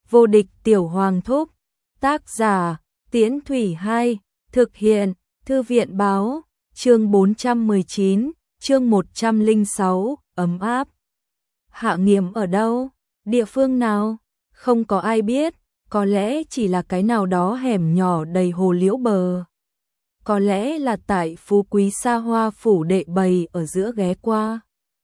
Vô địch tiểu hoàng thúc. Tác giả Tiễn Thủy 2. Thực hiện Thư viện báo. Chương 419, chương 106, ấm áp. Hạ Nghiễm ở đâu? Địa phương nào? Không có ai biết, có lẽ chỉ là cái nào đó hẻm nhỏ đầy hồ liễu bờ. Có lẽ là tại phú quý xa hoa phủ đệ bày ở giữa ghé qua.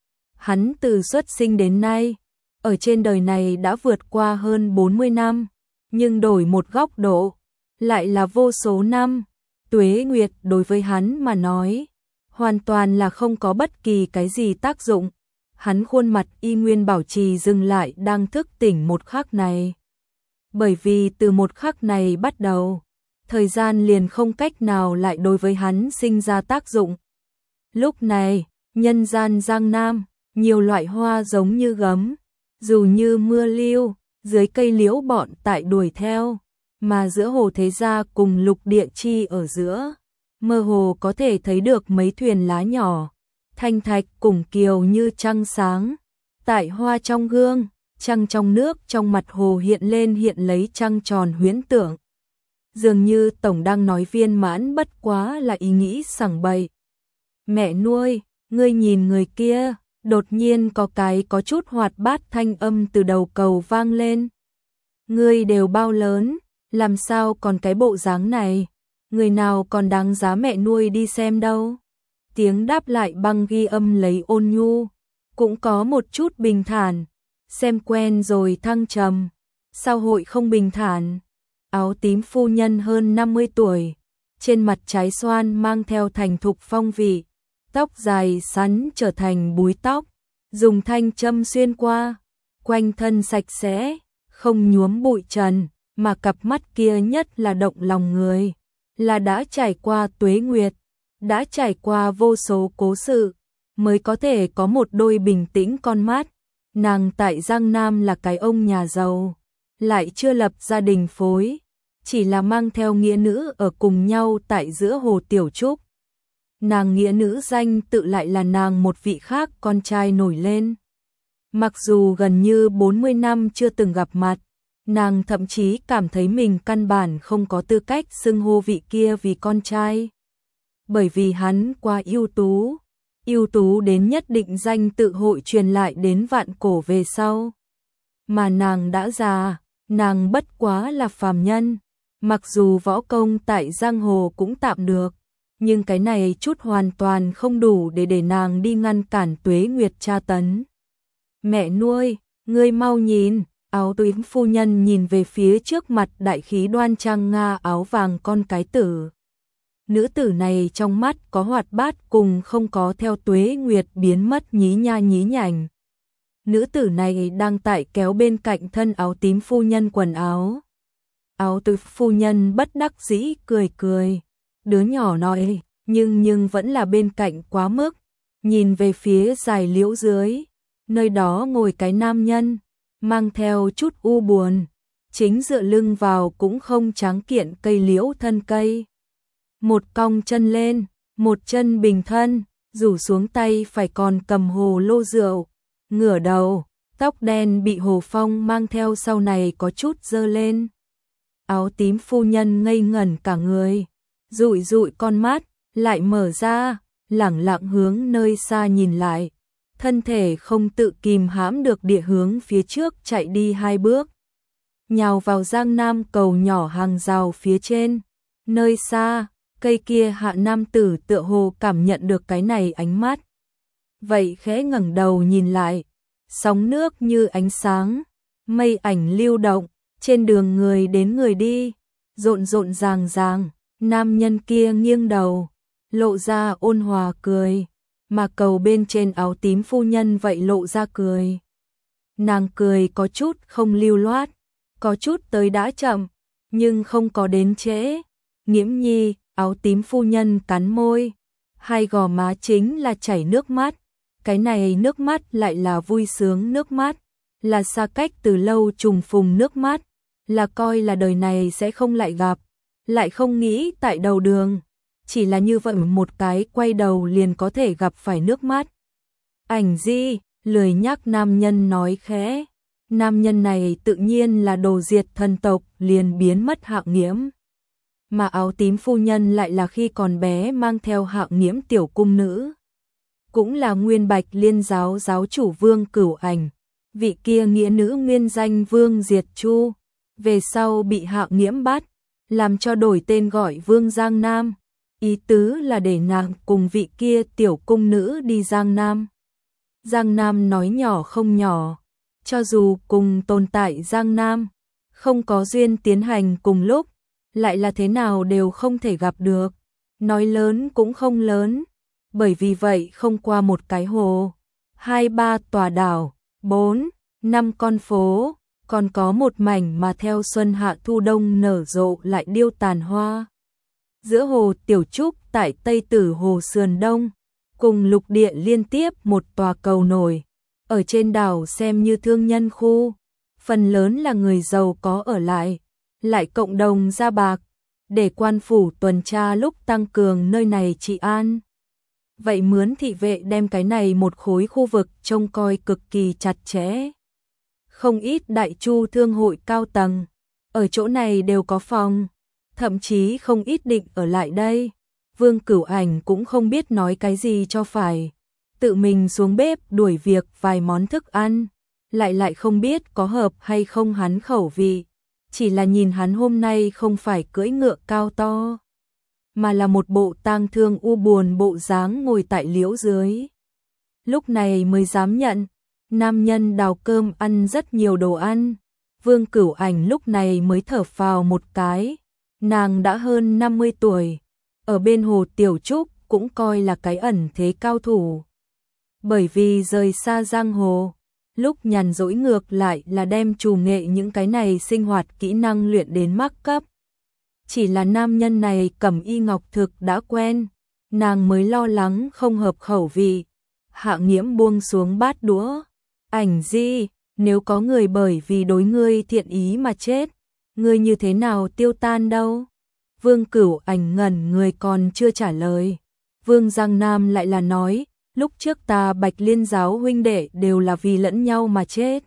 Hắn từ xuất sinh đến nay, ở trên đời này đã vượt qua hơn 40 năm, nhưng đổi một góc độ, lại là vô số năm. Tuế nguyệt đối với hắn mà nói, hoàn toàn là không có bất kỳ cái gì tác dụng. Hắn khuôn mặt y nguyên bảo trì dừng lại đang thức tỉnh một khắc này. Bởi vì từ một khắc này bắt đầu, thời gian liền không cách nào lại đối với hắn sinh ra tác dụng. Lúc này, nhân gian Giang Nam, nhiều loại hoa giống như gấm, dù như mưa lưu, dưới cây liễu bọn tại đuổi theo, mà giữa hồ thế gia cùng lục địa chi ở giữa, mơ hồ có thể thấy được mấy thuyền lá nhỏ, thanh thạch cùng kiều như trăng sáng. Tại hoa trong gương, trăng trong nước trong mặt hồ hiện lấy trăng tròn huyễn tưởng. Dường như tổng đang nói viên mãn bất quá là ý nghĩ sảng bậy. Mẹ nuôi, ngươi nhìn người kia. Đột nhiên có cái có chút hoạt bát thanh âm từ đầu cầu vang lên. Ngươi đều bao lớn, làm sao còn cái bộ dáng này? Người nào còn đáng giá mẹ nuôi đi xem đâu? Tiếng đáp lại băng ghi âm lấy ôn nhu, cũng có một chút bình thản. Xem quen rồi thăng trầm, sao hội không bình thản? Áo tím phu nhân hơn 50 tuổi, trên mặt trái xoan mang theo thành thục phong vị. Tóc dài sắn trở thành búi tóc, dùng thanh châm xuyên qua, quanh thân sạch sẽ, không nhuốm bụi trần, mà cặp mắt kia nhất là động lòng người, là đã trải qua tuế nguyệt, đã trải qua vô số cố sự, mới có thể có một đôi bình tĩnh con mắt. Nàng tại Giang Nam là cái ông nhà giàu, lại chưa lập gia đình phối, chỉ là mang theo nghĩa nữ ở cùng nhau tại giữa hồ Tiểu Trúc. Nàng nghĩa nữ danh tự lại là nàng một vị khác con trai nổi lên. Mặc dù gần như 40 năm chưa từng gặp mặt, nàng thậm chí cảm thấy mình căn bản không có tư cách xưng hô vị kia vì con trai. Bởi vì hắn quá ưu tú đến nhất định danh tự hội truyền lại đến vạn cổ về sau. Mà nàng đã già, nàng bất quá là phàm nhân, mặc dù võ công tại giang hồ cũng tạm được. Nhưng cái này chút hoàn toàn không đủ để nàng đi ngăn cản tuế nguyệt tra tấn. Mẹ nuôi, ngươi mau nhìn, áo tím phu nhân nhìn về phía trước mặt đại khí đoan trang nga áo vàng con cái tử. Nữ tử này trong mắt có hoạt bát cùng không có theo tuế nguyệt biến mất nhí nha nhí nhảnh. Nữ tử này đang tại kéo bên cạnh thân áo tím phu nhân quần áo. Áo tím phu nhân bất đắc dĩ cười cười. Đứa nhỏ nói, nhưng vẫn là bên cạnh quá mức, nhìn về phía dải liễu dưới, nơi đó ngồi cái nam nhân, mang theo chút u buồn, chính dựa lưng vào cũng không tráng kiện cây liễu thân cây. Một cong chân lên, một chân bình thân, rủ xuống tay phải còn cầm hồ lô rượu, ngửa đầu, tóc đen bị hồ phong mang theo sau này có chút dơ lên. Áo tím phu nhân ngây ngẩn cả người. Dụi con mắt, lại mở ra, lẳng lặng hướng nơi xa nhìn lại. Thân thể không tự kìm hãm được địa hướng phía trước chạy đi 2 bước. Nhào vào Giang Nam cầu nhỏ hàng rào phía trên. Nơi xa, cây kia hạ nam tử tựa hồ cảm nhận được cái này ánh mắt. Vậy khẽ ngẩng đầu nhìn lại. Sóng nước như ánh sáng, mây ảnh lưu động, trên đường người đến người đi, rộn ràng. Nam nhân kia nghiêng đầu, lộ ra ôn hòa cười, mà cầu bên trên áo tím phu nhân vậy lộ ra cười. Nàng cười có chút không lưu loát, có chút tới đã chậm, nhưng không có đến trễ. Nghiễm nhi, áo tím phu nhân cắn môi, hai gò má chính là chảy nước mắt. Cái này nước mắt lại là vui sướng nước mắt, là xa cách từ lâu trùng phùng nước mắt, là coi là đời này sẽ không lại gặp. Lại không nghĩ tại đầu đường, chỉ là như vậy một cái quay đầu liền có thể gặp phải nước mắt. Ảnh gì, lười nhắc nam nhân nói khẽ, nam nhân này tự nhiên là đồ diệt thần tộc, liền biến mất Hạng Nghiễm. Mà áo tím phu nhân lại là khi còn bé mang theo Hạng Nghiễm tiểu cung nữ. Cũng là Nguyên Bạch Liên giáo giáo chủ Vương Cửu Ảnh, vị kia nghĩa nữ nguyên danh Vương Diệt Chu, về sau bị Hạng Nghiễm bắt, làm cho đổi tên gọi Vương Giang Nam, ý tứ là để nàng cùng vị kia tiểu cung nữ đi Giang Nam. Giang Nam nói nhỏ không nhỏ, cho dù cùng tồn tại Giang Nam, không có duyên tiến hành cùng lúc, lại là thế nào đều không thể gặp được, nói lớn cũng không lớn, bởi vì vậy không qua một cái hồ, 2-3 tòa đảo, 4-5 con phố, còn có một mảnh mà theo xuân hạ thu đông nở rộ lại điêu tàn hoa. Giữa hồ Tiểu Trúc tại Tây Tử Hồ sườn đông, cùng lục địa liên tiếp một tòa cầu nổi, ở trên đảo xem như thương nhân khu, phần lớn là người giàu có ở lại cộng đồng ra bạc, để quan phủ tuần tra lúc tăng cường nơi này trị an. Vậy mướn thị vệ đem cái này một khối khu vực trông coi cực kỳ chặt chẽ. Không ít đại chu thương hội cao tầng, ở chỗ này đều có phòng, thậm chí không ít định ở lại đây. Vương Cửu Ảnh cũng không biết nói cái gì cho phải, tự mình xuống bếp đuổi việc vài món thức ăn, lại không biết có hợp hay không hắn khẩu vị, chỉ là nhìn hắn hôm nay không phải cưỡi ngựa cao to, mà là một bộ tang thương u buồn bộ dáng ngồi tại liễu dưới. Lúc này mới dám nhận, nam nhân đào cơm ăn rất nhiều đồ ăn. Vương Cửu Ảnh lúc này mới thở phào một cái, nàng đã hơn 50 tuổi, ở bên hồ Tiểu Trúc cũng coi là cái ẩn thế cao thủ. Bởi vì rời xa giang hồ, lúc nhàn rỗi ngược lại là đem trù nghệ những cái này sinh hoạt kỹ năng luyện đến mắc cấp. Chỉ là nam nhân này Cẩm Y Ngọc Thực đã quen, nàng mới lo lắng không hợp khẩu vị. Hạng Nghiễm buông xuống bát đũa, Ảnh Di, nếu có người bởi vì đối ngươi thiện ý mà chết, ngươi như thế nào tiêu tan đâu? Vương Cửu Ảnh ngẩn người còn chưa trả lời. Vương Giang Nam lại là nói, lúc trước ta Bạch Liên giáo huynh đệ đều là vì lẫn nhau mà chết.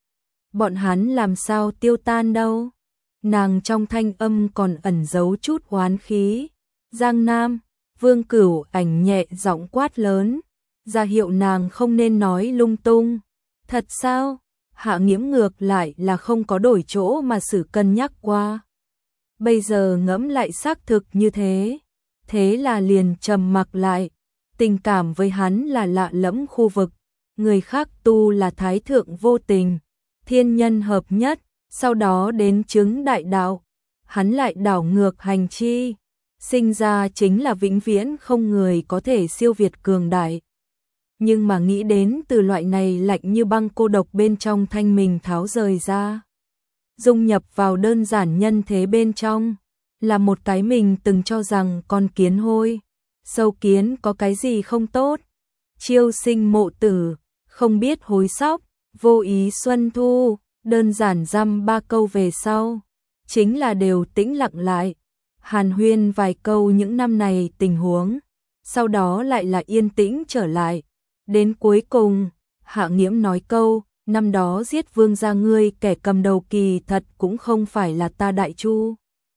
Bọn hắn làm sao tiêu tan đâu? Nàng trong thanh âm còn ẩn giấu chút oán khí. Giang Nam, Vương Cửu Ảnh nhẹ giọng quát lớn, ra hiệu nàng không nên nói lung tung. Thật sao? Hạ Nghiễm ngược lại là không có đổi chỗ mà xử cân nhắc qua. Bây giờ ngẫm lại xác thực như thế, thế là liền trầm mặc lại. Tình cảm với hắn là lạ lẫm khu vực, người khác tu là thái thượng vô tình, thiên nhân hợp nhất, sau đó đến chứng đại đạo, hắn lại đảo ngược hành chi, sinh ra chính là vĩnh viễn không người có thể siêu việt cường đại. Nhưng mà nghĩ đến từ loại này lạnh như băng cô độc bên trong thanh mình tháo rời ra, dung nhập vào đơn giản nhân thế bên trong, là một cái mình từng cho rằng con kiến hôi, sâu kiến có cái gì không tốt, chiêu sinh mộ tử, không biết hối sóc, vô ý xuân thu, đơn giản dăm 3 câu về sau, chính là đều tĩnh lặng lại, hàn huyên vài câu những năm này tình huống, sau đó lại là yên tĩnh trở lại. Đến cuối cùng, Hạ Nghiễm nói câu, năm đó giết vương gia ngươi kẻ cầm đầu kỳ thật cũng không phải là ta Đại Chu,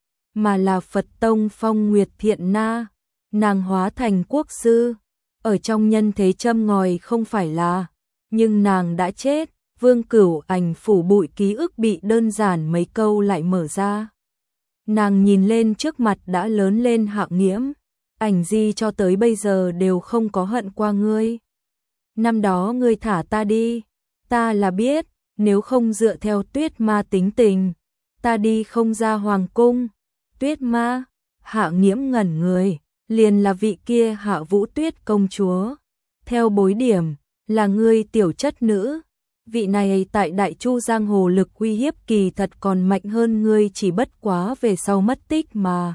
mà là Phật Tông Phong Nguyệt Thiện Na, nàng hóa thành quốc sư, ở trong nhân thế châm ngòi không phải là, nhưng nàng đã chết. Vương Cửu Ảnh phủ bụi ký ức bị đơn giản mấy câu lại mở ra. Nàng nhìn lên trước mặt đã lớn lên Hạng Nghiễm, Ảnh Di cho tới bây giờ đều không có hận qua ngươi. Năm đó ngươi thả ta đi, ta là biết, nếu không dựa theo Tuyết Ma tính tình, ta đi không ra hoàng cung. Tuyết Ma, Hạng Nghiễm ngẩn người, liền là vị kia Hạ Vũ Tuyết công chúa, theo bối điểm, là ngươi tiểu chất nữ. Vị này tại Đại Chu giang hồ lực uy hiếp kỳ thật còn mạnh hơn ngươi, chỉ bất quá về sau mất tích mà.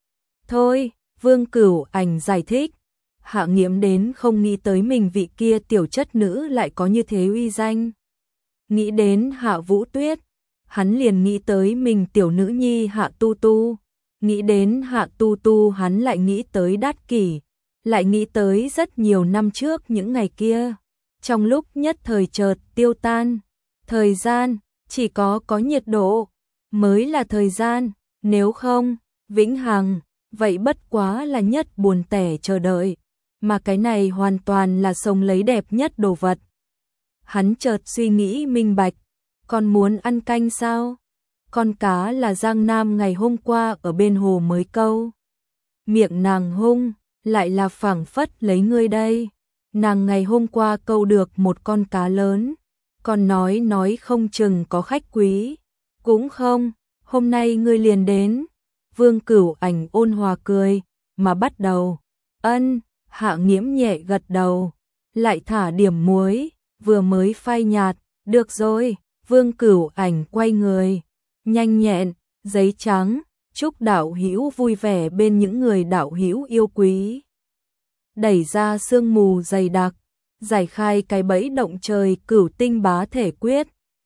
Thôi, Vương Cửu Ảnh giải thích. Hạ Nghiễm đến không nghĩ tới mình vị kia tiểu chất nữ lại có như thế uy danh. Nghĩ đến Hạ Vũ Tuyết, hắn liền nghĩ tới mình tiểu nữ nhi Hạ Tu Tu. Nghĩ đến Hạ Tu Tu hắn lại nghĩ tới Đát Kỷ, lại nghĩ tới rất nhiều năm trước những ngày kia. Trong lúc nhất thời chợt tiêu tan, thời gian, chỉ có nhiệt độ mới là thời gian, nếu không, vĩnh hằng, vậy bất quá là nhất buồn tẻ chờ đợi, mà cái này hoàn toàn là sống lấy đẹp nhất đồ vật. Hắn chợt suy nghĩ minh bạch, còn muốn ăn canh sao? Con cá là Giang Nam ngày hôm qua ở bên hồ mới câu. Miệng nàng hung, lại là phảng phất lấy ngươi đây. Nàng ngày hôm qua câu được một con cá lớn, còn nói không chừng có khách quý. Cũng không, hôm nay ngươi liền đến. Vương Cửu Ảnh ôn hòa cười, mà bắt đầu. Ân, Hạ Nghiễm nhẹ gật đầu, lại thả điểm muối, vừa mới phai nhạt, được rồi. Vương Cửu Ảnh quay người, nhanh nhẹn, giấy trắng, chúc đạo hữu vui vẻ bên những người đạo hữu yêu quý. Đẩy ra sương mù dày đặc, giải khai cái bẫy động trời Cửu Tinh Bá Thể Quyết,